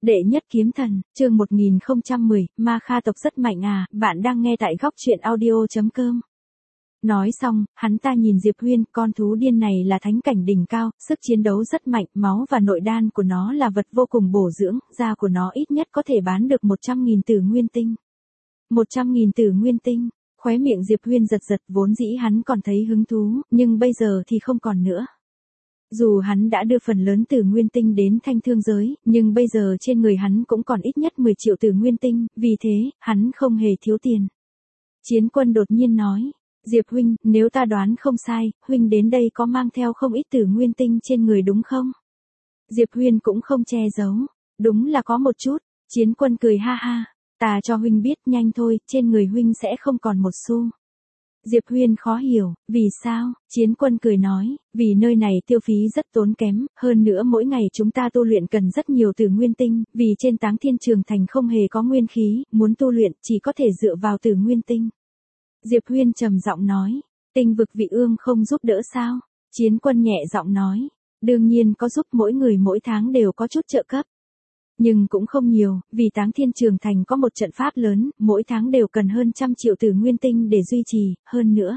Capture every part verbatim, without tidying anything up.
Đệ nhất kiếm thần, chương một nghìn không trăm mười, ma kha tộc rất mạnh à, bạn đang nghe tại góc truyện audio chấm com. Nói xong, hắn ta nhìn Diệp Huyên, con thú điên này là thánh cảnh đỉnh cao, sức chiến đấu rất mạnh, máu và nội đan của nó là vật vô cùng bổ dưỡng, da của nó ít nhất có thể bán được một trăm nghìn tử nguyên tinh. một trăm nghìn tử nguyên tinh, khóe miệng Diệp Huyên giật giật, vốn dĩ hắn còn thấy hứng thú, nhưng bây giờ thì không còn nữa. Dù hắn đã đưa phần lớn tử nguyên tinh đến thanh thương giới, nhưng bây giờ trên người hắn cũng còn ít nhất mười triệu tử nguyên tinh, vì thế, hắn không hề thiếu tiền. Chiến Quân đột nhiên nói, Diệp huynh, nếu ta đoán không sai, huynh đến đây có mang theo không ít tử nguyên tinh trên người đúng không? Diệp Huyên cũng không che giấu, đúng là có một chút. Chiến Quân cười ha ha, ta cho huynh biết nhanh thôi, trên người huynh sẽ không còn một xu. Diệp Huyên khó hiểu, vì sao? Chiến Quân cười nói, vì nơi này tiêu phí rất tốn kém, hơn nữa mỗi ngày chúng ta tu luyện cần rất nhiều tử nguyên tinh, vì trên Táng Thiên Trường Thành không hề có nguyên khí, muốn tu luyện chỉ có thể dựa vào tử nguyên tinh. Diệp Huyên trầm giọng nói, tinh vực vị ương không giúp đỡ sao? Chiến Quân nhẹ giọng nói, đương nhiên có giúp, mỗi người mỗi tháng đều có chút trợ cấp. Nhưng cũng không nhiều, vì Táng Thiên Trường Thành có một trận pháp lớn, mỗi tháng đều cần hơn trăm triệu tử nguyên tinh để duy trì, hơn nữa.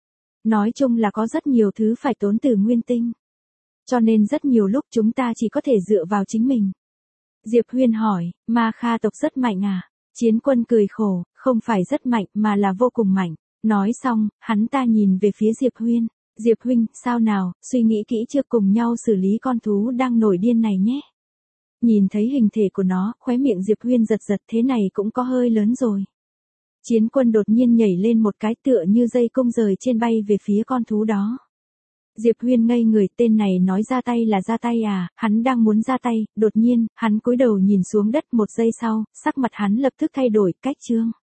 Nói chung là có rất nhiều thứ phải tốn tử nguyên tinh. Cho nên rất nhiều lúc chúng ta chỉ có thể dựa vào chính mình. Diệp Huyên hỏi, ma kha tộc rất mạnh à? Chiến Quân cười khổ, không phải rất mạnh mà là vô cùng mạnh. Nói xong, hắn ta nhìn về phía Diệp Huyên. Diệp huynh, sao nào, suy nghĩ kỹ chưa, cùng nhau xử lý con thú đang nổi điên này nhé. Nhìn thấy hình thể của nó, khóe miệng Diệp Huyên giật giật, thế này cũng có hơi lớn rồi. Chiến Quân đột nhiên nhảy lên một cái, tựa như dây cung rời trên bay về phía con thú đó. Diệp Huyên ngây người, tên này nói ra tay là ra tay à? Hắn đang muốn ra tay, đột nhiên, hắn cúi đầu nhìn xuống đất, một giây sau, sắc mặt hắn lập tức thay đổi, cách trương.